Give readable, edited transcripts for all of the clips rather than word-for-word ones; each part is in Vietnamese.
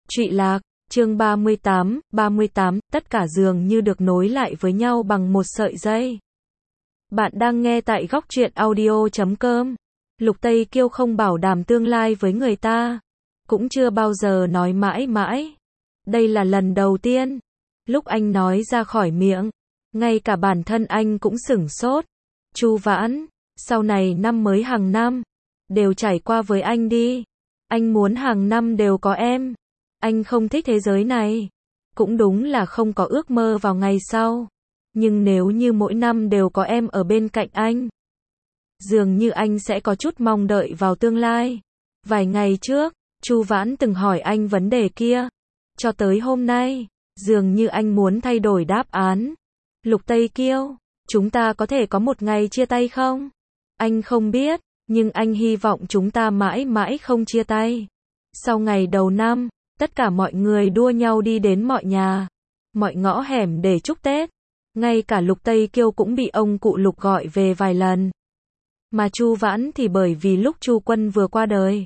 Trụy lạc, chương 38, tất cả dường như được nối lại với nhau bằng một sợi dây. Bạn đang nghe tại góc truyện audio.com. Lục Tây Kiêu không bảo đảm tương lai với người ta, cũng chưa bao giờ nói mãi mãi. Đây là lần đầu tiên, lúc anh nói ra khỏi miệng, ngay cả bản thân anh cũng sửng sốt. Chu Vãn, sau này năm mới hàng năm, đều trải qua với anh đi. Anh muốn hàng năm đều có em. Anh không thích thế giới này. Cũng đúng là không có ước mơ vào ngày sau. Nhưng nếu như mỗi năm đều có em ở bên cạnh anh, dường như anh sẽ có chút mong đợi vào tương lai. Vài ngày trước, Chu Vãn từng hỏi anh vấn đề kia. Cho tới hôm nay, dường như anh muốn thay đổi đáp án. Lục Tây Kiêu, chúng ta có thể có một ngày chia tay không? Anh không biết, nhưng anh hy vọng chúng ta mãi mãi không chia tay. Sau ngày đầu năm, tất cả mọi người đua nhau đi đến mọi nhà, mọi ngõ hẻm để chúc Tết. Ngay cả Lục Tây Kiêu cũng bị ông cụ Lục gọi về vài lần. Mà Chu Vãn thì bởi vì lúc Chu Quân vừa qua đời,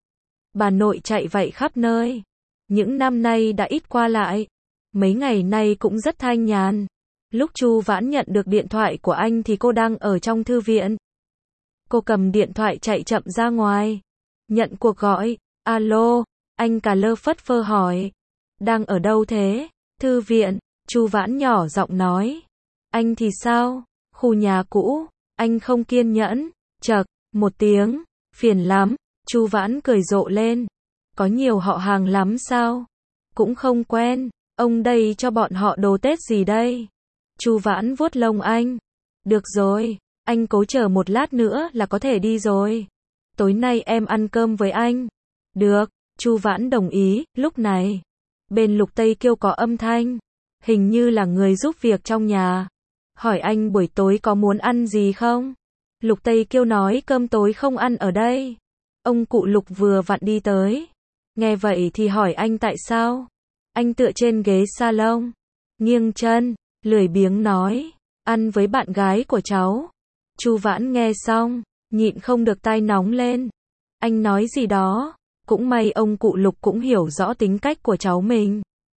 bà nội chạy vậy khắp nơi. Những năm nay đã ít qua lại, mấy ngày nay cũng rất thanh nhàn. Lúc Chu Vãn nhận được điện thoại của anh thì cô đang ở trong thư viện. Cô cầm điện thoại chạy chậm ra ngoài, nhận cuộc gọi. Alo, anh cà lơ phất phơ hỏi. Đang ở đâu thế? Thư viện, Chu Vãn nhỏ giọng nói. Anh thì sao? Khu nhà cũ. Anh không kiên nhẫn. Chậc, một tiếng, phiền lắm. Chu Vãn cười rộ lên. Có nhiều họ hàng lắm sao? Cũng không quen. Ông đây cho bọn họ đồ Tết gì đây? Chu Vãn vuốt lông anh. Được rồi, anh cố chờ một lát nữa là có thể đi rồi. Tối nay em ăn cơm với anh. Được, Chu Vãn đồng ý. Lúc này, bên Lục Tây Kiêu có âm thanh, hình như là người giúp việc trong nhà. Hỏi anh buổi tối có muốn ăn gì không? Lục Tây Kiêu nói cơm tối không ăn ở đây. Ông cụ Lục vừa vặn đi tới. Nghe vậy thì hỏi anh tại sao? Anh tựa trên ghế salon, nghiêng chân, lười biếng nói, ăn với bạn gái của cháu. Chu Vãn nghe xong, nhịn không được tai nóng lên. Anh nói gì đó? Cũng may ông cụ Lục cũng hiểu rõ tính cách của cháu mình.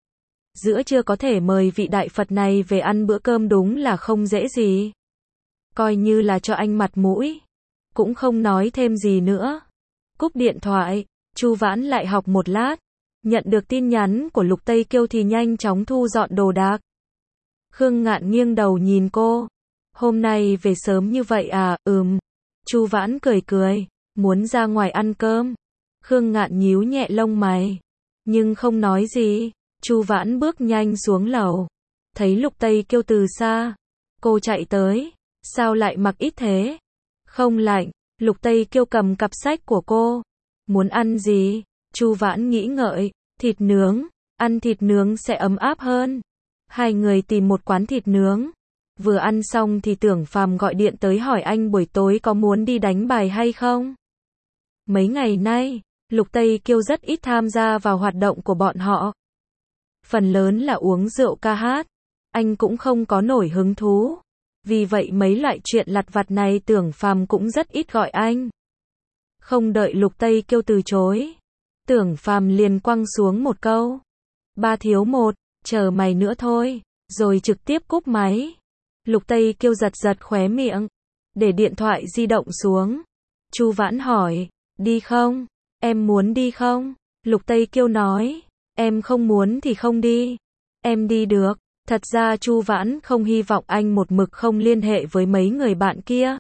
Giữa trưa có thể mời vị đại Phật này về ăn bữa cơm đúng là không dễ gì. Coi như là cho anh mặt mũi. Cũng không nói thêm gì nữa. Cúp điện thoại, Chu Vãn lại học một lát. Nhận được tin nhắn của Lục Tây Kiêu thì nhanh chóng thu dọn đồ đạc. Khương Ngạn nghiêng đầu nhìn cô. Hôm nay về sớm như vậy à? Chu Vãn cười cười. Muốn ra ngoài ăn cơm. Khương Ngạn nhíu nhẹ lông mày, nhưng không nói gì. Chu Vãn bước nhanh xuống lầu. Thấy Lục Tây Kiêu từ xa. Cô chạy tới. Sao lại mặc ít thế? Không lạnh. Lục Tây Kiêu cầm cặp sách của cô. Muốn ăn gì? Chu Vãn nghĩ ngợi. Thịt nướng. Ăn thịt nướng sẽ ấm áp hơn. Hai người tìm một quán thịt nướng. Vừa ăn xong thì Tưởng Phàm gọi điện tới hỏi anh buổi tối có muốn đi đánh bài hay không? Mấy ngày nay, Lục Tây Kiêu rất ít tham gia vào hoạt động của bọn họ. Phần lớn là uống rượu ca hát. Anh cũng không có nổi hứng thú. Vì vậy mấy loại chuyện lặt vặt này Tưởng Phàm cũng rất ít gọi anh. Không đợi Lục Tây Kiêu từ chối, Tưởng Phàm liền quăng xuống một câu. 3 thiếu 1, chờ mày nữa thôi, rồi trực tiếp cúp máy. Lục Tây Kiêu giật giật khóe miệng, để điện thoại di động xuống. Chu Vãn hỏi, đi không? Em muốn đi không? Lục Tây Kiêu nói, em không muốn thì không đi. Em đi được. Thật ra Chu Vãn không hy vọng anh một mực không liên hệ với mấy người bạn kia.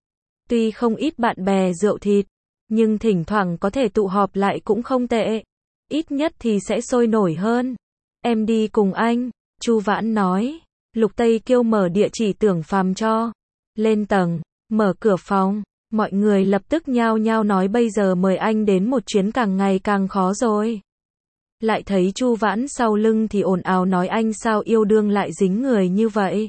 Tuy không ít bạn bè rượu thịt, nhưng thỉnh thoảng có thể tụ họp lại cũng không tệ. Ít nhất thì sẽ sôi nổi hơn. Em đi cùng anh, Chu Vãn nói. Lục Tây Kiêu mở địa chỉ Tưởng Phàm cho. Lên tầng, mở cửa phòng. Mọi người lập tức nhao nhao nói bây giờ mời anh đến một chuyến càng ngày càng khó rồi. Lại thấy Chu Vãn sau lưng thì ồn ào nói anh sao yêu đương lại dính người như vậy.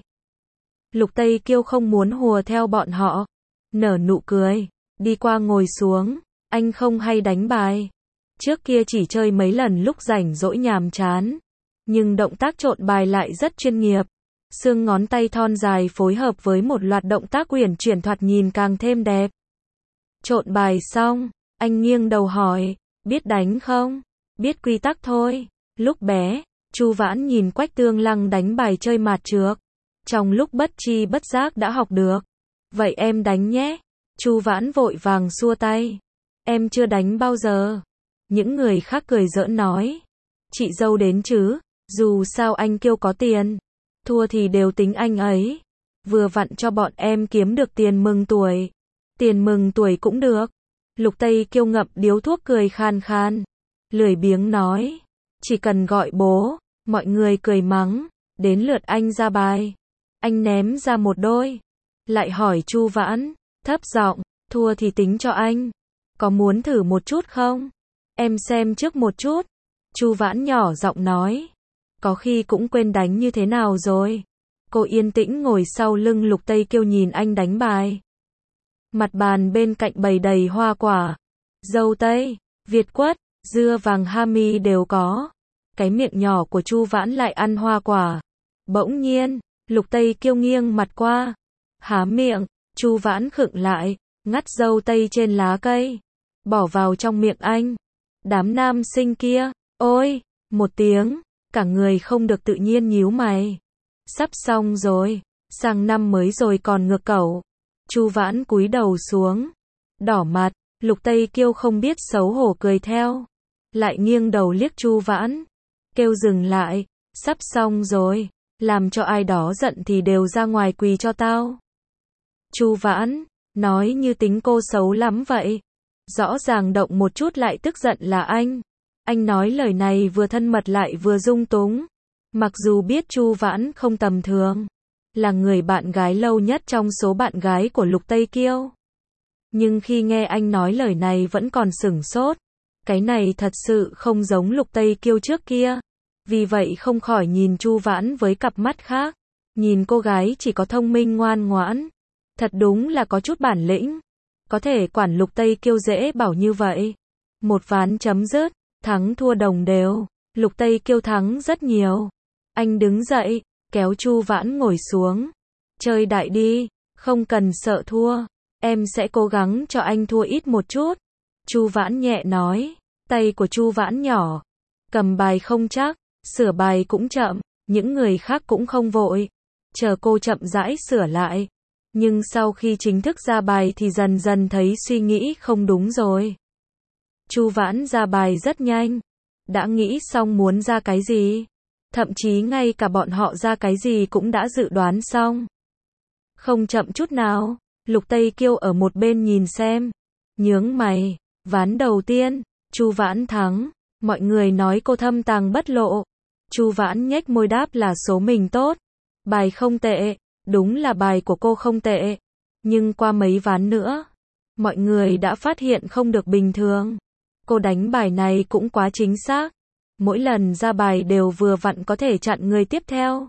Lục Tây Kiêu không muốn hùa theo bọn họ. Nở nụ cười, đi qua ngồi xuống. Anh không hay đánh bài. Trước kia chỉ chơi mấy lần lúc rảnh rỗi nhàm chán. Nhưng động tác trộn bài lại rất chuyên nghiệp. Xương ngón tay thon dài phối hợp với một loạt động tác uyển chuyển thoạt nhìn càng thêm đẹp. Trộn bài xong, anh nghiêng đầu hỏi, biết đánh không? biết quy tắc thôi. Lúc bé, Chu Vãn nhìn Quách Tương Lăng đánh bài chơi mạt trược. Trong lúc bất tri bất giác đã học được. Vậy em đánh nhé. Chu Vãn vội vàng xua tay. Em chưa đánh bao giờ. Những người khác cười giỡn nói. Chị dâu đến chứ, dù sao anh Kiêu có tiền. Thua thì đều tính anh ấy. Vừa vặn cho bọn em kiếm được tiền mừng tuổi. Tiền mừng tuổi cũng được. Lục Tây Kiêu ngậm điếu thuốc cười khan khan. Lười biếng nói. Chỉ cần gọi bố. Mọi người cười mắng. Đến lượt anh ra bài. Anh ném ra một đôi. Lại hỏi Chu Vãn. Thấp giọng. Thua thì tính cho anh. Có muốn thử một chút không? Em xem trước một chút. Chu Vãn nhỏ giọng nói. Có khi cũng quên đánh như thế nào rồi. Cô yên tĩnh ngồi sau lưng Lục Tây Kiêu nhìn anh đánh bài. Mặt bàn bên cạnh bày đầy hoa quả. Dâu tây, việt quất, dưa vàng hami đều có. Cái miệng nhỏ của Chu Vãn lại ăn hoa quả. Bỗng nhiên, Lục Tây Kiêu nghiêng mặt qua. Há miệng, Chu Vãn khựng lại, ngắt dâu tây trên lá cây. Bỏ vào trong miệng anh. Đám nam sinh kia, ôi, một tiếng, cả người không được tự nhiên nhíu mày. Sắp xong rồi, sang năm mới rồi còn ngược cẩu. Chu Vãn cúi đầu xuống, đỏ mặt, Lục Tây Kiêu không biết xấu hổ cười theo. Lại nghiêng đầu liếc Chu Vãn, kêu dừng lại, sắp xong rồi, làm cho ai đó giận thì đều ra ngoài quỳ cho tao. Chu Vãn, nói như tính cô xấu lắm vậy. Rõ ràng động một chút lại tức giận là anh. Anh nói lời này vừa thân mật lại vừa dung túng. Mặc dù biết Chu Vãn không tầm thường, là người bạn gái lâu nhất trong số bạn gái của Lục Tây Kiêu. Nhưng khi nghe anh nói lời này vẫn còn sửng sốt. Cái này thật sự không giống Lục Tây Kiêu trước kia. Vì vậy không khỏi nhìn Chu Vãn với cặp mắt khác. Nhìn cô gái chỉ có thông minh ngoan ngoãn. Thật đúng là có chút bản lĩnh. Có thể quản Lục Tây Kiêu dễ bảo như vậy. Một ván chấm dứt, thắng thua đồng đều. Lục Tây Kiêu thắng rất nhiều. Anh đứng dậy, kéo Chu Vãn ngồi xuống. Chơi đại đi, không cần sợ thua. Em sẽ cố gắng cho anh thua ít một chút. Chu Vãn nhẹ nói. Tay của Chu Vãn nhỏ. Cầm bài không chắc, sửa bài cũng chậm. Những người khác cũng không vội. Chờ cô chậm rãi sửa lại. Nhưng sau khi chính thức ra bài thì dần dần thấy suy nghĩ không đúng rồi. Chu Vãn ra bài rất nhanh. Đã nghĩ xong muốn ra cái gì. Thậm chí ngay cả bọn họ ra cái gì cũng đã dự đoán xong. Không chậm chút nào. Lục Tây Kiêu ở một bên nhìn xem. Nhướng mày. Ván đầu tiên, Chu Vãn thắng. Mọi người nói cô thâm tàng bất lộ. Chu Vãn nhếch môi đáp là số mình tốt. Bài không tệ. Đúng là bài của cô không tệ. Nhưng qua mấy ván nữa, mọi người đã phát hiện không được bình thường. Cô đánh bài này cũng quá chính xác. Mỗi lần ra bài đều vừa vặn có thể chặn người tiếp theo.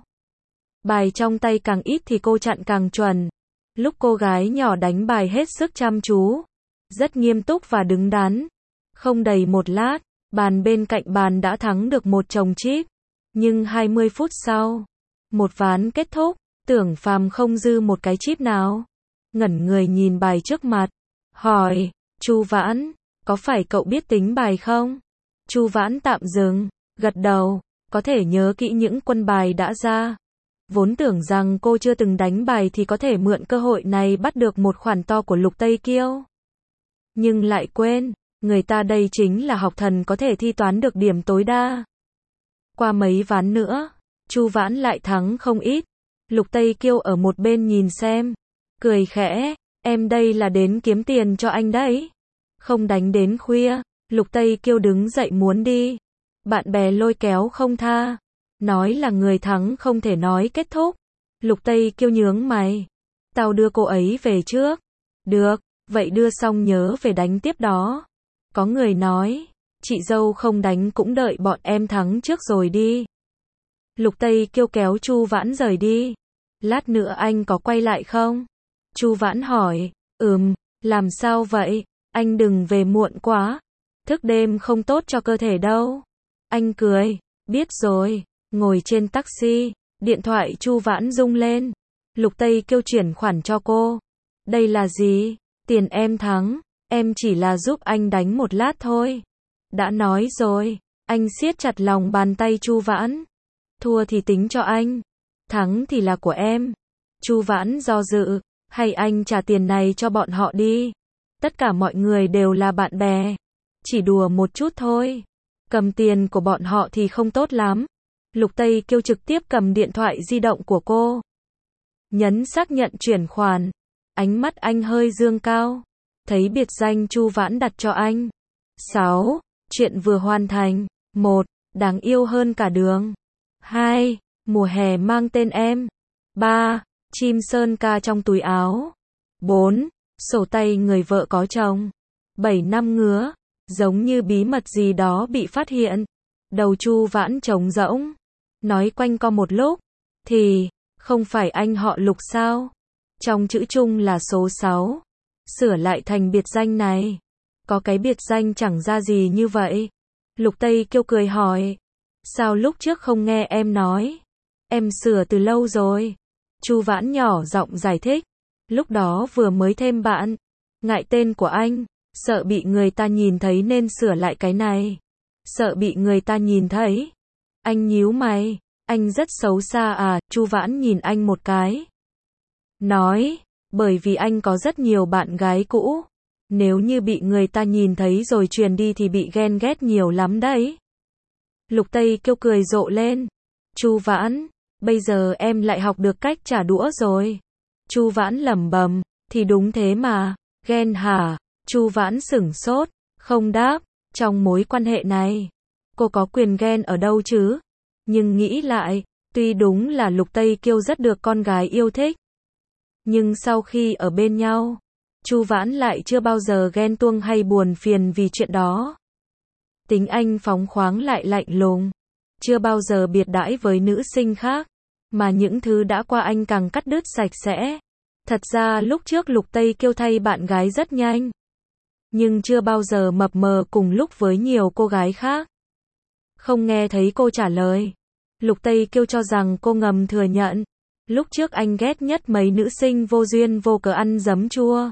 Bài trong tay càng ít thì cô chặn càng chuẩn. Lúc cô gái nhỏ đánh bài hết sức chăm chú, rất nghiêm túc và đứng đắn. Không đầy một lát, bàn bên cạnh bàn đã thắng được một chồng chip. Nhưng 20 phút sau, một ván kết thúc, Tưởng Phàm không dư một cái chip nào. Ngẩn người nhìn bài trước mặt, hỏi, Chu Vãn, có phải cậu biết tính bài không? Chu Vãn tạm dừng, gật đầu, có thể nhớ kỹ những quân bài đã ra. Vốn tưởng rằng cô chưa từng đánh bài thì có thể mượn cơ hội này bắt được một khoản to của Lục Tây Kiêu. Nhưng lại quên, người ta đây chính là học thần có thể thi toán được điểm tối đa. Qua mấy ván nữa, Chu Vãn lại thắng không ít. Lục Tây Kiêu ở một bên nhìn xem, cười khẽ, em đây là đến kiếm tiền cho anh đấy. Không đánh đến khuya, Lục Tây Kiêu đứng dậy muốn đi. Bạn bè lôi kéo không tha, nói là người thắng không thể nói kết thúc. Lục Tây Kiêu nhướng mày, tao đưa cô ấy về trước. Được, vậy đưa xong nhớ về đánh tiếp đó. Có người nói, chị dâu không đánh cũng đợi bọn em thắng trước rồi đi. Lục Tây Kiêu kéo Chu Vãn rời đi. Lát nữa anh có quay lại không? Chu Vãn hỏi. Làm sao vậy? Anh đừng về muộn quá. Thức đêm không tốt cho cơ thể đâu. Anh cười. Biết rồi. Ngồi trên taxi, điện thoại Chu Vãn rung lên. Lục Tây Kiêu chuyển khoản cho cô. Đây là gì? Tiền em thắng. Em chỉ là giúp anh đánh một lát thôi. Đã nói rồi, Anh siết chặt lòng bàn tay Chu Vãn. Thua thì tính cho anh, thắng thì là của em. Chu Vãn do dự, hay anh trả tiền này cho bọn họ đi. Tất cả mọi người đều là bạn bè. Chỉ đùa một chút thôi. Cầm tiền của bọn họ thì không tốt lắm. Lục Tây Kiêu trực tiếp cầm điện thoại di động của cô. Nhấn xác nhận chuyển khoản. Ánh mắt anh hơi dương cao. Thấy biệt danh Chu Vãn đặt cho anh. 6. Chuyện vừa hoàn thành. 1. Đáng yêu hơn cả đường. 2. Mùa hè mang tên em. 3. Chim sơn ca trong túi áo. 4. Sổ tay người vợ có chồng. 7 năm ngứa. Giống như bí mật gì đó bị phát hiện. Đầu Chu Vãn trống rỗng. Nói quanh co một lúc. Thì, không phải anh họ Lục sao? Trong chữ chung là số 6. Sửa lại thành biệt danh này. Có cái biệt danh chẳng ra gì như vậy. Lục Tây Kiêu cười hỏi. Sao lúc trước không nghe em nói? Em sửa từ lâu rồi. Chu Vãn nhỏ giọng giải thích. Lúc đó vừa mới thêm bạn. Ngại tên của anh. Sợ bị người ta nhìn thấy nên sửa lại cái này. Sợ bị người ta nhìn thấy. Anh nhíu mày. Anh rất xấu xa à? Chu Vãn nhìn anh một cái. Nói. Bởi vì anh có rất nhiều bạn gái cũ. Nếu như bị người ta nhìn thấy rồi truyền đi thì bị ghen ghét nhiều lắm đấy. Lục Tây Kiêu cười rộ lên. Chu Vãn, bây giờ em lại học được cách trả đũa rồi. Chu Vãn lẩm bẩm, thì đúng thế mà, ghen hả? Chu Vãn sửng sốt, không đáp, trong mối quan hệ này, cô có quyền ghen ở đâu chứ? Nhưng nghĩ lại, tuy đúng là Lục Tây Kiêu rất được con gái yêu thích. Nhưng sau khi ở bên nhau, Chu Vãn lại chưa bao giờ ghen tuông hay buồn phiền vì chuyện đó. Tính anh phóng khoáng lại lạnh lùng, chưa bao giờ biệt đãi với nữ sinh khác, mà những thứ đã qua anh càng cắt đứt sạch sẽ. Thật ra lúc trước Lục Tây Kiêu thay bạn gái rất nhanh, nhưng chưa bao giờ mập mờ cùng lúc với nhiều cô gái khác. Không nghe thấy cô trả lời, Lục Tây Kiêu cho rằng cô ngầm thừa nhận, lúc trước anh ghét nhất mấy nữ sinh vô duyên vô cớ ăn giấm chua.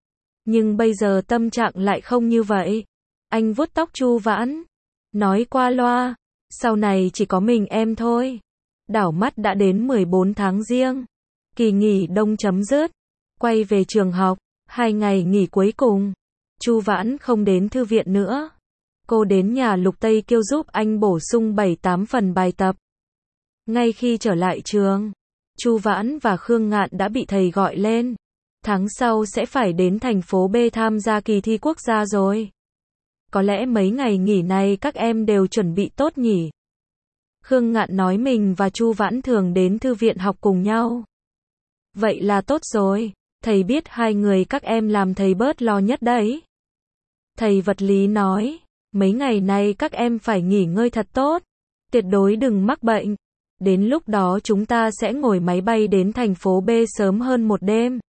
Nhưng bây giờ tâm trạng lại không như vậy. Anh vuốt tóc Chu Vãn, nói qua loa, sau này chỉ có mình em thôi. Đảo mắt đã đến 14 tháng Giêng, kỳ nghỉ đông chấm dứt, quay về trường học, 2 ngày nghỉ cuối cùng, Chu Vãn không đến thư viện nữa. Cô đến nhà Lục Tây Kiêu giúp anh bổ sung 7-8 phần bài tập. Ngay khi trở lại trường, Chu Vãn và Khương Ngạn đã bị thầy gọi lên. Tháng sau sẽ phải đến thành phố B tham gia kỳ thi quốc gia rồi. Có lẽ mấy ngày nghỉ này các em đều chuẩn bị tốt nhỉ? Khương Ngạn nói mình và Chu Vãn thường đến thư viện học cùng nhau. Vậy là tốt rồi, thầy biết hai người các em làm thầy bớt lo nhất đấy. Thầy vật lý nói, mấy ngày này các em phải nghỉ ngơi thật tốt, tuyệt đối đừng mắc bệnh. Đến lúc đó chúng ta sẽ ngồi máy bay đến thành phố B sớm hơn một đêm.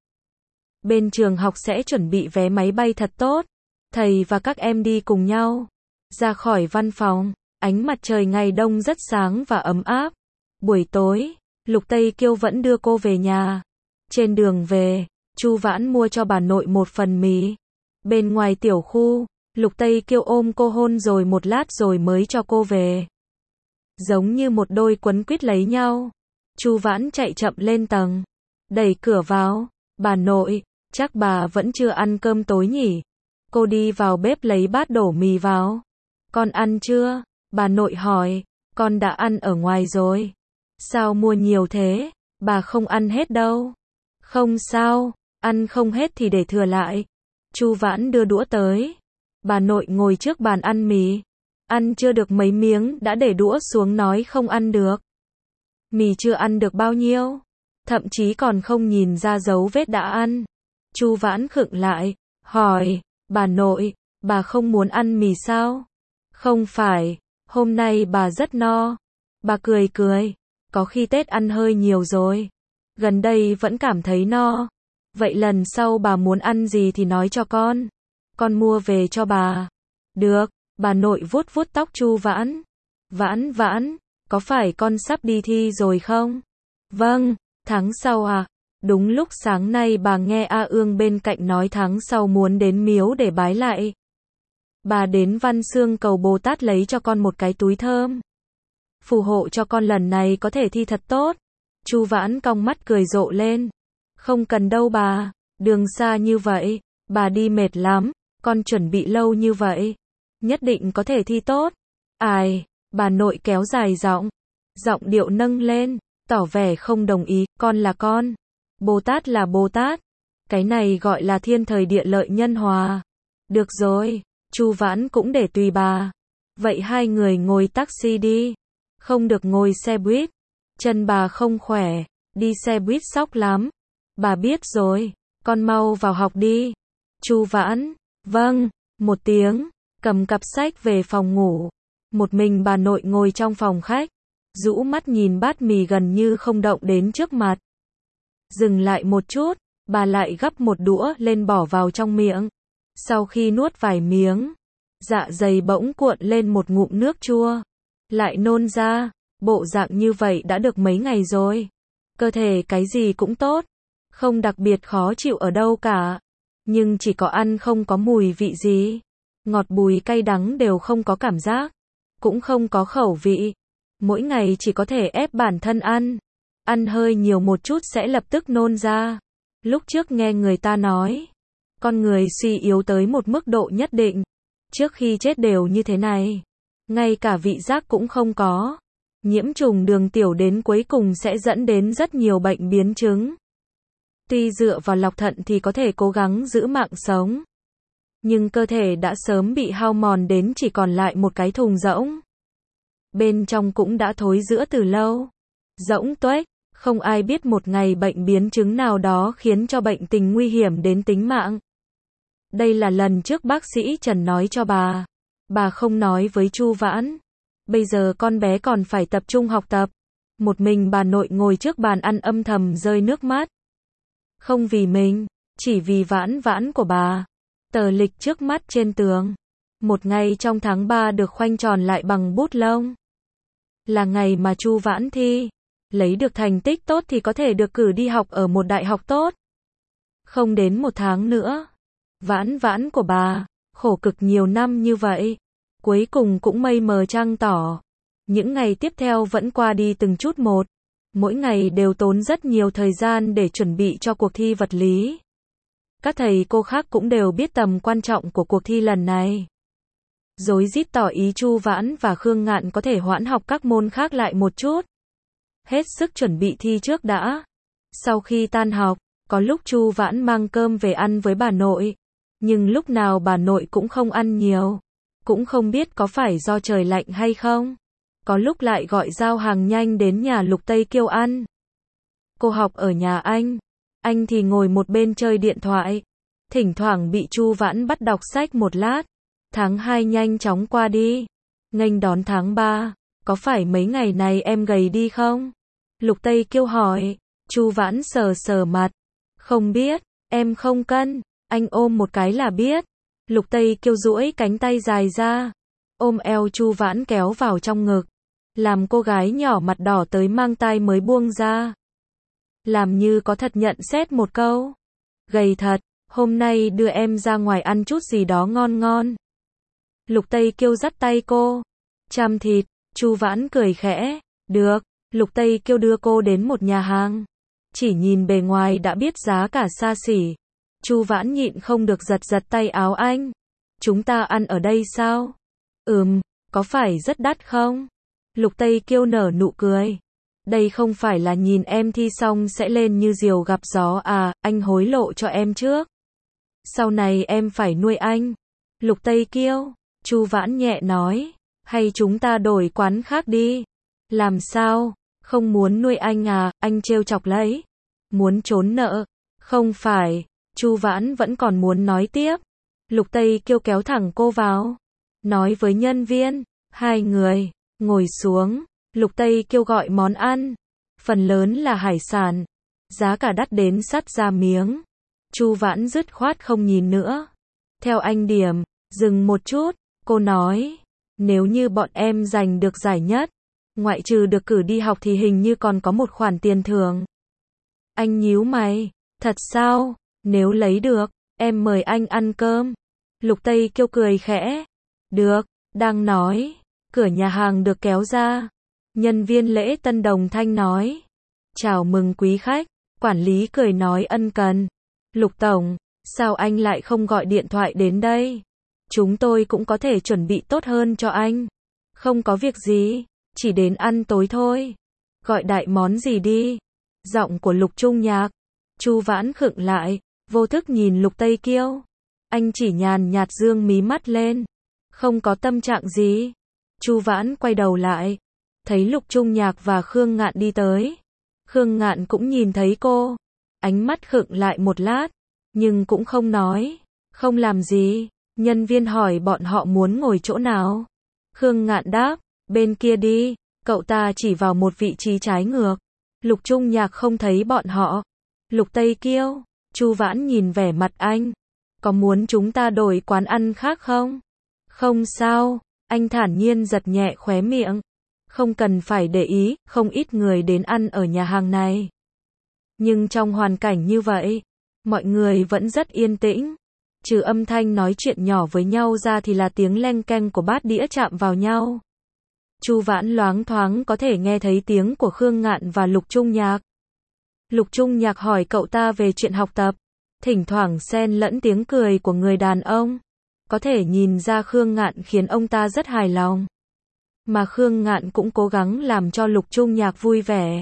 Bên trường học sẽ chuẩn bị vé máy bay thật tốt. Thầy và các em đi cùng nhau. Ra khỏi văn phòng, ánh mặt trời ngày đông rất sáng và ấm áp. Buổi tối, Lục Tây Kiêu vẫn đưa cô về nhà. Trên đường về, Chu Vãn mua cho bà nội một phần mì. Bên ngoài tiểu khu, Lục Tây Kiêu ôm cô hôn rồi một lát rồi mới cho cô về. Giống như một đôi quấn quýt lấy nhau. Chu Vãn chạy chậm lên tầng, đẩy cửa vào. Bà nội, chắc bà vẫn chưa ăn cơm tối nhỉ? Cô đi vào bếp lấy bát đổ mì vào. Con ăn chưa? Bà nội hỏi. Con đã ăn ở ngoài rồi. Sao mua nhiều thế? Bà không ăn hết đâu. Không sao, ăn không hết thì để thừa lại. Chu Vãn đưa đũa tới. Bà nội ngồi trước bàn ăn mì. Ăn chưa được mấy miếng đã để đũa xuống nói không ăn được. Mì chưa ăn được bao nhiêu, thậm chí còn không nhìn ra dấu vết đã ăn. Chu Vãn khựng lại, hỏi, bà nội, bà không muốn ăn mì sao? Không phải, hôm nay bà rất no. Bà cười cười, có khi Tết ăn hơi nhiều rồi. Gần đây vẫn cảm thấy no. Vậy lần sau bà muốn ăn gì thì nói cho con mua về cho bà. Được, bà nội vuốt vuốt tóc Chu Vãn. Vãn Vãn, có phải con sắp đi thi rồi không? Vâng, tháng sau à? Đúng lúc sáng nay bà nghe A Ương bên cạnh nói tháng sau muốn đến miếu để bái lại. Bà đến Văn Xương cầu Bồ Tát lấy cho con một cái túi thơm. Phù hộ cho con lần này có thể thi thật tốt. Chu Vãn cong mắt cười rộ lên. Không cần đâu bà, đường xa như vậy, bà đi mệt lắm, con chuẩn bị lâu như vậy, nhất định có thể thi tốt. Ai, bà nội kéo dài giọng điệu nâng lên, tỏ vẻ không đồng ý, con là con, Bồ Tát là Bồ Tát, cái này gọi là thiên thời địa lợi nhân hòa. Được rồi, Chu Vãn cũng để tùy bà. Vậy hai người ngồi taxi đi, không được ngồi xe buýt, chân bà không khỏe, đi xe buýt sốc lắm. Bà biết rồi, con mau vào học đi. Chu Vãn, vâng, một tiếng, cầm cặp sách về phòng ngủ. Một mình bà nội ngồi trong phòng khách, rũ mắt nhìn bát mì gần như không động đến trước mặt. Dừng lại một chút, bà lại gắp một đũa lên bỏ vào trong miệng. Sau khi nuốt vài miếng, dạ dày bỗng cuộn lên một ngụm nước chua. Lại nôn ra, bộ dạng như vậy đã được mấy ngày rồi. Cơ thể cái gì cũng tốt, không đặc biệt khó chịu ở đâu cả. Nhưng chỉ có ăn không có mùi vị gì. Ngọt bùi cay đắng đều không có cảm giác. Cũng không có khẩu vị. Mỗi ngày chỉ có thể ép bản thân ăn. Ăn hơi nhiều một chút sẽ lập tức nôn ra. Lúc trước nghe người ta nói, con người suy yếu tới một mức độ nhất định, trước khi chết đều như thế này. Ngay cả vị giác cũng không có. Nhiễm trùng đường tiểu đến cuối cùng sẽ dẫn đến rất nhiều bệnh biến chứng. Tuy dựa vào lọc thận thì có thể cố gắng giữ mạng sống, nhưng cơ thể đã sớm bị hao mòn đến chỉ còn lại một cái thùng rỗng. Bên trong cũng đã thối rữa từ lâu. Rỗng tuếch, không ai biết một ngày bệnh biến chứng nào đó khiến cho bệnh tình nguy hiểm đến tính mạng. Đây là lần trước bác sĩ Trần nói cho bà. Bà không nói với Chu Vãn. Bây giờ con bé còn phải tập trung học tập. Một mình bà nội ngồi trước bàn ăn âm thầm rơi nước mắt. Không vì mình, chỉ vì Vãn Vãn của bà. Tờ lịch trước mắt trên tường. Một ngày trong tháng 3 được khoanh tròn lại bằng bút lông. Là ngày mà Chu Vãn thi. Lấy được thành tích tốt thì có thể được cử đi học ở một đại học tốt. Không đến một tháng nữa. Vãn Vãn của bà, khổ cực nhiều năm như vậy. Cuối cùng cũng mây mờ trăng tỏ. Những ngày tiếp theo vẫn qua đi từng chút một. Mỗi ngày đều tốn rất nhiều thời gian để chuẩn bị cho cuộc thi vật lý. Các thầy cô khác cũng đều biết tầm quan trọng của cuộc thi lần này. Rối rít tỏ ý Chu Vãn và Khương Ngạn có thể hoãn học các môn khác lại một chút. Hết sức chuẩn bị thi trước đã. Sau khi tan học, có lúc Chu Vãn mang cơm về ăn với bà nội. Nhưng lúc nào bà nội cũng không ăn nhiều. Cũng không biết có phải do trời lạnh hay không. Có lúc lại gọi giao hàng nhanh đến nhà Lục Tây Kiêu ăn. Cô học ở nhà anh thì ngồi một bên chơi điện thoại. Thỉnh thoảng bị Chu Vãn bắt đọc sách một lát. Tháng 2 nhanh chóng qua đi. Nghênh đón tháng 3, có phải mấy ngày này em gầy đi không? Lục Tây Kiêu hỏi. Chu Vãn sờ sờ mặt. Không biết, em không cân, anh ôm một cái là biết. Lục Tây Kiêu duỗi cánh tay dài ra, ôm eo Chu Vãn kéo vào trong ngực, làm cô gái nhỏ mặt đỏ tới mang tai mới buông ra. Làm như có thật nhận xét một câu. Gầy thật, hôm nay đưa em ra ngoài ăn chút gì đó ngon ngon. Lục Tây Kiêu dắt tay cô. Chăm thịt, Chu Vãn cười khẽ. Được, Lục Tây Kiêu đưa cô đến một nhà hàng. Chỉ nhìn bề ngoài đã biết giá cả xa xỉ. Chu Vãn nhịn không được giật giật tay áo anh. Chúng ta ăn ở đây sao? Có phải rất đắt không? Lục Tây Kiêu nở nụ cười. Đây không phải là nhìn em thi xong sẽ lên như diều gặp gió à, anh hối lộ cho em trước. Sau này em phải nuôi anh. Lục Tây Kiêu, Chu Vãn nhẹ nói. Hay chúng ta đổi quán khác đi. Làm sao? Không muốn nuôi anh à, anh trêu chọc lấy. Muốn trốn nợ. Không phải. Chu Vãn vẫn còn muốn nói tiếp. Lục Tây Kiêu kéo thẳng cô vào. Nói với nhân viên. Hai người, ngồi xuống. Lục Tây Kiêu gọi món ăn. Phần lớn là hải sản. Giá cả đắt đến sắt ra miếng. Chu Vãn dứt khoát không nhìn nữa. Theo anh điểm, dừng một chút. Cô nói. Nếu như bọn em giành được giải nhất, ngoại trừ được cử đi học thì hình như còn có một khoản tiền thưởng. Anh nhíu mày. Thật sao? Nếu lấy được, em mời anh ăn cơm. Lục Tây Kiêu cười khẽ. Được, đang nói, cửa nhà hàng được kéo ra. Nhân viên lễ tân đồng thanh nói. Chào mừng quý khách, quản lý cười nói ân cần. Lục tổng, sao anh lại không gọi điện thoại đến đây? Chúng tôi cũng có thể chuẩn bị tốt hơn cho anh. Không có việc gì, chỉ đến ăn tối thôi. Gọi đại món gì đi? Giọng của Lục Trung Nhạc. Chu Vãn khựng lại, vô thức nhìn Lục Tây Kiêu. Anh chỉ nhàn nhạt dương mí mắt lên. Không có tâm trạng gì. Chu Vãn quay đầu lại. Thấy Lục Trung Nhạc và Khương Ngạn đi tới. Khương Ngạn cũng nhìn thấy cô. Ánh mắt khựng lại một lát. Nhưng cũng không nói. Không làm gì. Nhân viên hỏi bọn họ muốn ngồi chỗ nào. Khương Ngạn đáp. Bên kia đi. Cậu ta chỉ vào một vị trí trái ngược. Lục Trung Nhạc không thấy bọn họ. Lục Tây Kiêu. Chu Vãn nhìn vẻ mặt anh. Có muốn chúng ta đổi quán ăn khác không? Không sao. Anh thản nhiên giật nhẹ khóe miệng. Không cần phải để ý, không ít người đến ăn ở nhà hàng này. Nhưng trong hoàn cảnh như vậy, mọi người vẫn rất yên tĩnh. Trừ âm thanh nói chuyện nhỏ với nhau ra thì là tiếng leng keng của bát đĩa chạm vào nhau. Chu Vãn loáng thoáng có thể nghe thấy tiếng của Khương Ngạn và Lục Trung Nhạc. Lục Trung Nhạc hỏi cậu ta về chuyện học tập. Thỉnh thoảng xen lẫn tiếng cười của người đàn ông. Có thể nhìn ra Khương Ngạn khiến ông ta rất hài lòng. Mà Khương Ngạn cũng cố gắng làm cho Lục Trung Nhạc vui vẻ.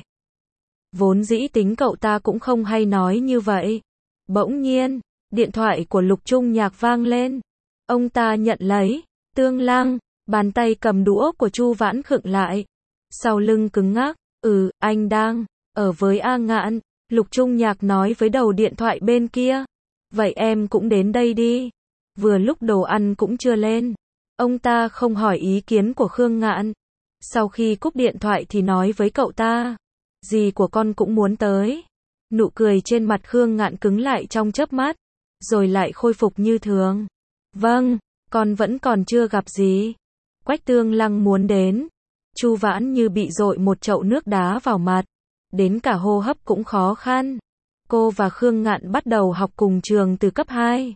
Vốn dĩ tính cậu ta cũng không hay nói như vậy. Bỗng nhiên, điện thoại của Lục Trung Nhạc vang lên. Ông ta nhận lấy. Tương Lăng, bàn tay cầm đũa của Chu Vãn khựng lại. Sau lưng cứng ngắc. Anh đang ở với A Ngạn. Lục Trung Nhạc nói với đầu điện thoại bên kia. Vậy em cũng đến đây đi. Vừa lúc đồ ăn cũng chưa lên. Ông ta không hỏi ý kiến của Khương Ngạn. Sau khi cúp điện thoại thì nói với cậu ta. Dì của con cũng muốn tới. Nụ cười trên mặt Khương Ngạn cứng lại trong chớp mắt. Rồi lại khôi phục như thường. Vâng, con vẫn còn chưa gặp dì. Quách Tương Lăng muốn đến. Chu Vãn như bị dội một chậu nước đá vào mặt. Đến cả hô hấp cũng khó khăn. Cô và Khương Ngạn bắt đầu học cùng trường từ cấp 2.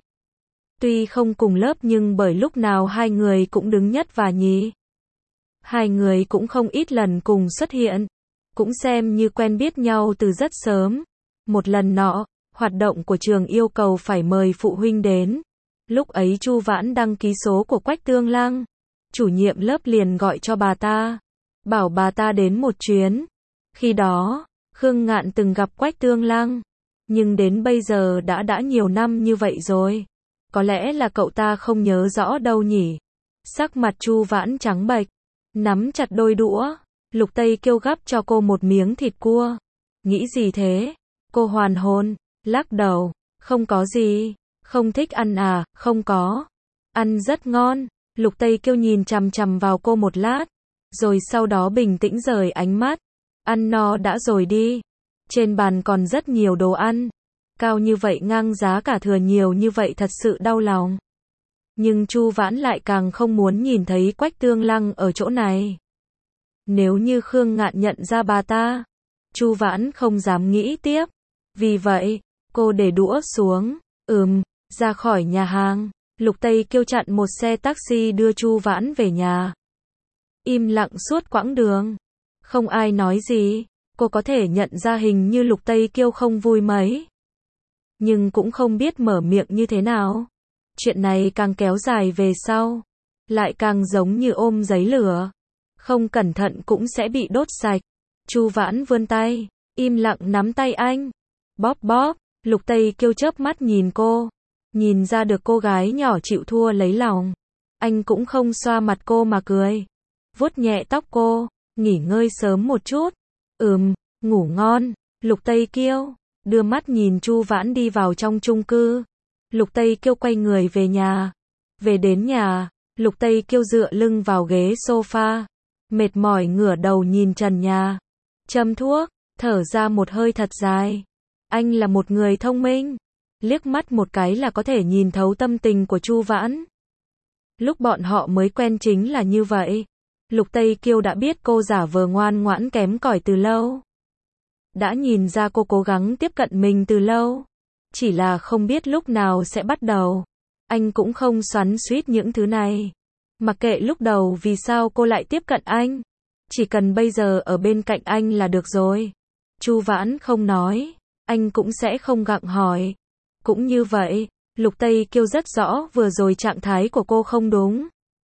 Tuy không cùng lớp nhưng bởi lúc nào hai người cũng đứng nhất và nhì. Hai người cũng không ít lần cùng xuất hiện. Cũng xem như quen biết nhau từ rất sớm. Một lần nọ, hoạt động của trường yêu cầu phải mời phụ huynh đến. Lúc ấy Chu Vãn đăng ký số của Quách Tương Lăng. Chủ nhiệm lớp liền gọi cho bà ta. Bảo bà ta đến một chuyến. Khi đó, Khương Ngạn từng gặp Quách Tương Lăng. Nhưng đến bây giờ đã nhiều năm như vậy rồi. Có lẽ là cậu ta không nhớ rõ đâu nhỉ. Sắc mặt Chu Vãn trắng bệch. Nắm chặt đôi đũa. Lục Tây Kiêu gắp cho cô một miếng thịt cua. Nghĩ gì thế? Cô hoàn hồn. Lắc đầu. Không có gì. Không thích ăn à? Không có. Ăn rất ngon. Lục Tây Kiêu nhìn chằm chằm vào cô một lát. Rồi sau đó bình tĩnh rời ánh mắt. Ăn no đã rồi đi. Trên bàn còn rất nhiều đồ ăn. Cao như vậy ngang giá cả thừa nhiều như vậy thật sự đau lòng. Nhưng Chu Vãn lại càng không muốn nhìn thấy Quách Tương Lăng ở chỗ này. Nếu như Khương Ngạn nhận ra bà ta, Chu Vãn không dám nghĩ tiếp. Vì vậy, cô để đũa xuống. Ra khỏi nhà hàng. Lục Tây Kiêu chặn một xe taxi đưa Chu Vãn về nhà. Im lặng suốt quãng đường. Không ai nói gì. Cô có thể nhận ra hình như Lục Tây Kiêu không vui mấy. Nhưng cũng không biết mở miệng như thế nào. Chuyện này càng kéo dài về sau. Lại càng giống như ôm giấy lửa. Không cẩn thận cũng sẽ bị đốt sạch. Chu Vãn vươn tay. Im lặng nắm tay anh. Bóp bóp. Lục Tây Kiêu chớp mắt nhìn cô. Nhìn ra được cô gái nhỏ chịu thua lấy lòng. Anh cũng không xoa mặt cô mà cười. Vuốt nhẹ tóc cô. Nghỉ ngơi sớm một chút. Ngủ ngon. Lục Tây Kiêu đưa mắt nhìn Chu Vãn đi vào trong chung cư. Lục Tây Kiêu quay người về nhà. Về đến nhà, Lục Tây Kiêu dựa lưng vào ghế sofa. Mệt mỏi ngửa đầu nhìn trần nhà. Châm thuốc, thở ra một hơi thật dài. Anh là một người thông minh. Liếc mắt một cái là có thể nhìn thấu tâm tình của Chu Vãn. Lúc bọn họ mới quen chính là như vậy. Lục Tây Kiêu đã biết cô giả vờ ngoan ngoãn kém cỏi từ lâu. Đã nhìn ra cô cố gắng tiếp cận mình từ lâu. Chỉ là không biết lúc nào sẽ bắt đầu. Anh cũng không xoắn xuýt những thứ này. Mặc kệ lúc đầu vì sao cô lại tiếp cận anh. Chỉ cần bây giờ ở bên cạnh anh là được rồi. Chu Vãn không nói, anh cũng sẽ không gặng hỏi. Cũng như vậy, Lục Tây Kiêu rất rõ vừa rồi trạng thái của cô không đúng.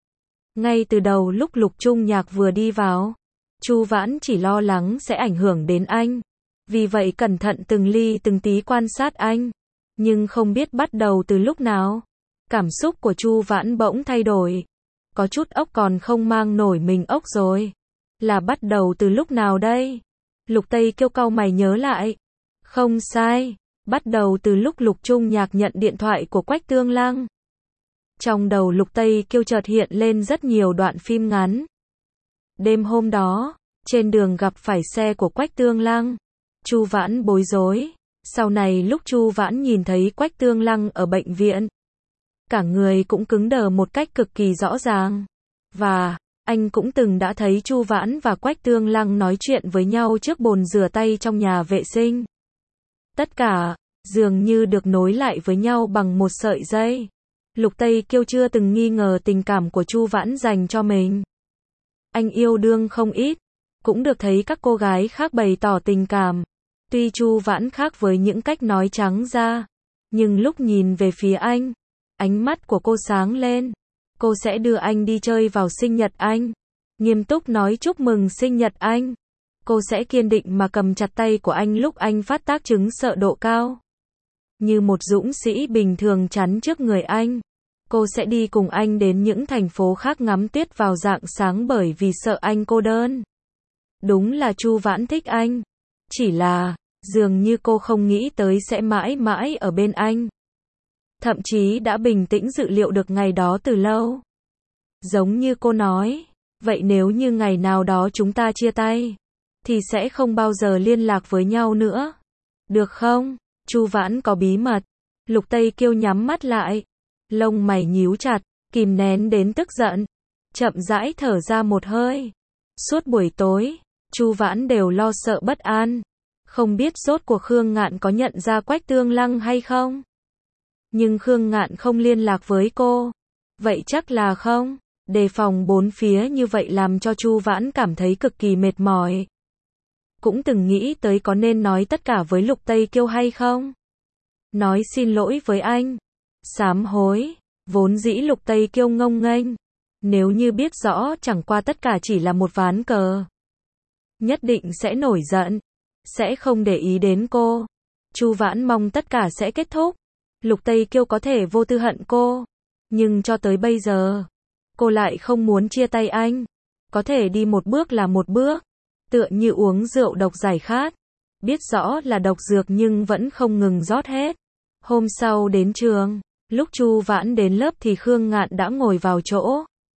Ngay từ đầu lúc Lục Trung Nhạc vừa đi vào, Chu Vãn chỉ lo lắng sẽ ảnh hưởng đến anh. Vì vậy cẩn thận từng ly từng tí quan sát anh. Nhưng không biết bắt đầu từ lúc nào, cảm xúc của Chu Vãn bỗng thay đổi. Có chút ốc còn không mang nổi mình ốc rồi. Là bắt đầu từ lúc nào đây? Lục Tây Kiêu cau mày nhớ lại. Không sai, bắt đầu từ lúc Lục Trung Nhạc nhận điện thoại của Quách Tương Lăng. Trong đầu Lục Tây Kiêu chợt hiện lên rất nhiều đoạn phim ngắn. Đêm hôm đó, trên đường gặp phải xe của Quách Tương Lăng. Chu Vãn bối rối. Sau này lúc Chu Vãn nhìn thấy Quách Tương Lăng ở bệnh viện, cả người cũng cứng đờ một cách cực kỳ rõ ràng. Và anh cũng từng đã thấy Chu Vãn và Quách Tương Lăng nói chuyện với nhau trước bồn rửa tay trong nhà vệ sinh. Tất cả dường như được nối lại với nhau bằng một sợi dây. Lục Tây Kiêu chưa từng nghi ngờ tình cảm của Chu Vãn dành cho mình. Anh yêu đương không ít, cũng được thấy các cô gái khác bày tỏ tình cảm. Tuy Chu Vãn khác với những cách nói trắng ra, nhưng lúc nhìn về phía anh, ánh mắt của cô sáng lên. Cô sẽ đưa anh đi chơi vào sinh nhật anh. Nghiêm túc nói chúc mừng sinh nhật anh. Cô sẽ kiên định mà cầm chặt tay của anh lúc anh phát tác chứng sợ độ cao. Như một dũng sĩ bình thường chắn trước người anh. Cô sẽ đi cùng anh đến những thành phố khác ngắm tuyết vào rạng sáng bởi vì sợ anh cô đơn. Đúng là Chu Vãn thích anh. Chỉ là, dường như cô không nghĩ tới sẽ mãi mãi ở bên anh. Thậm chí đã bình tĩnh dự liệu được ngày đó từ lâu. Giống như cô nói, vậy nếu như ngày nào đó chúng ta chia tay, thì sẽ không bao giờ liên lạc với nhau nữa. Được không? Chu Vãn có bí mật. Lục Tây Kiêu nhắm mắt lại. Lông mày nhíu chặt, kìm nén đến tức giận. Chậm rãi thở ra một hơi. Suốt buổi tối, Chu Vãn đều lo sợ bất an. Không biết rốt cuộc Khương Ngạn có nhận ra Quách Tương Lăng hay không? Nhưng Khương Ngạn không liên lạc với cô. Vậy chắc là không. Đề phòng bốn phía như vậy làm cho Chu Vãn cảm thấy cực kỳ mệt mỏi. Cũng từng nghĩ tới có nên nói tất cả với Lục Tây Kiêu hay không? Nói xin lỗi với anh. Sám hối. Vốn dĩ Lục Tây Kiêu ngông nghênh. Nếu như biết rõ chẳng qua tất cả chỉ là một ván cờ, nhất định sẽ nổi giận. Sẽ không để ý đến cô. Chu Vãn mong tất cả sẽ kết thúc. Lục Tây Kiêu có thể vô tư hận cô. Nhưng cho tới bây giờ, cô lại không muốn chia tay anh. Có thể đi một bước là một bước. Tựa như uống rượu độc giải khát. Biết rõ là độc dược nhưng vẫn không ngừng rót hết. Hôm sau đến trường, lúc Chu Vãn đến lớp thì Khương Ngạn đã ngồi vào chỗ.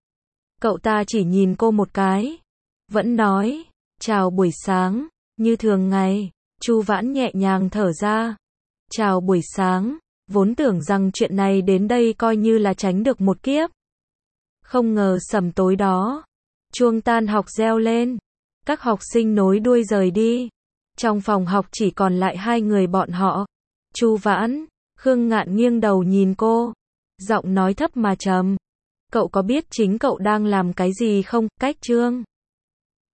Cậu ta chỉ nhìn cô một cái. Vẫn nói, chào buổi sáng, như thường ngày. Chu Vãn nhẹ nhàng thở ra. Chào buổi sáng, vốn tưởng rằng chuyện này đến đây coi như là tránh được một kiếp. Không ngờ sầm tối đó, chuông tan học reo lên. Các học sinh nối đuôi rời đi. Trong phòng học chỉ còn lại hai người bọn họ. Chu Vãn, Khương Ngạn nghiêng đầu nhìn cô. Giọng nói thấp mà trầm. Cậu có biết chính cậu đang làm cái gì không? Cách Trương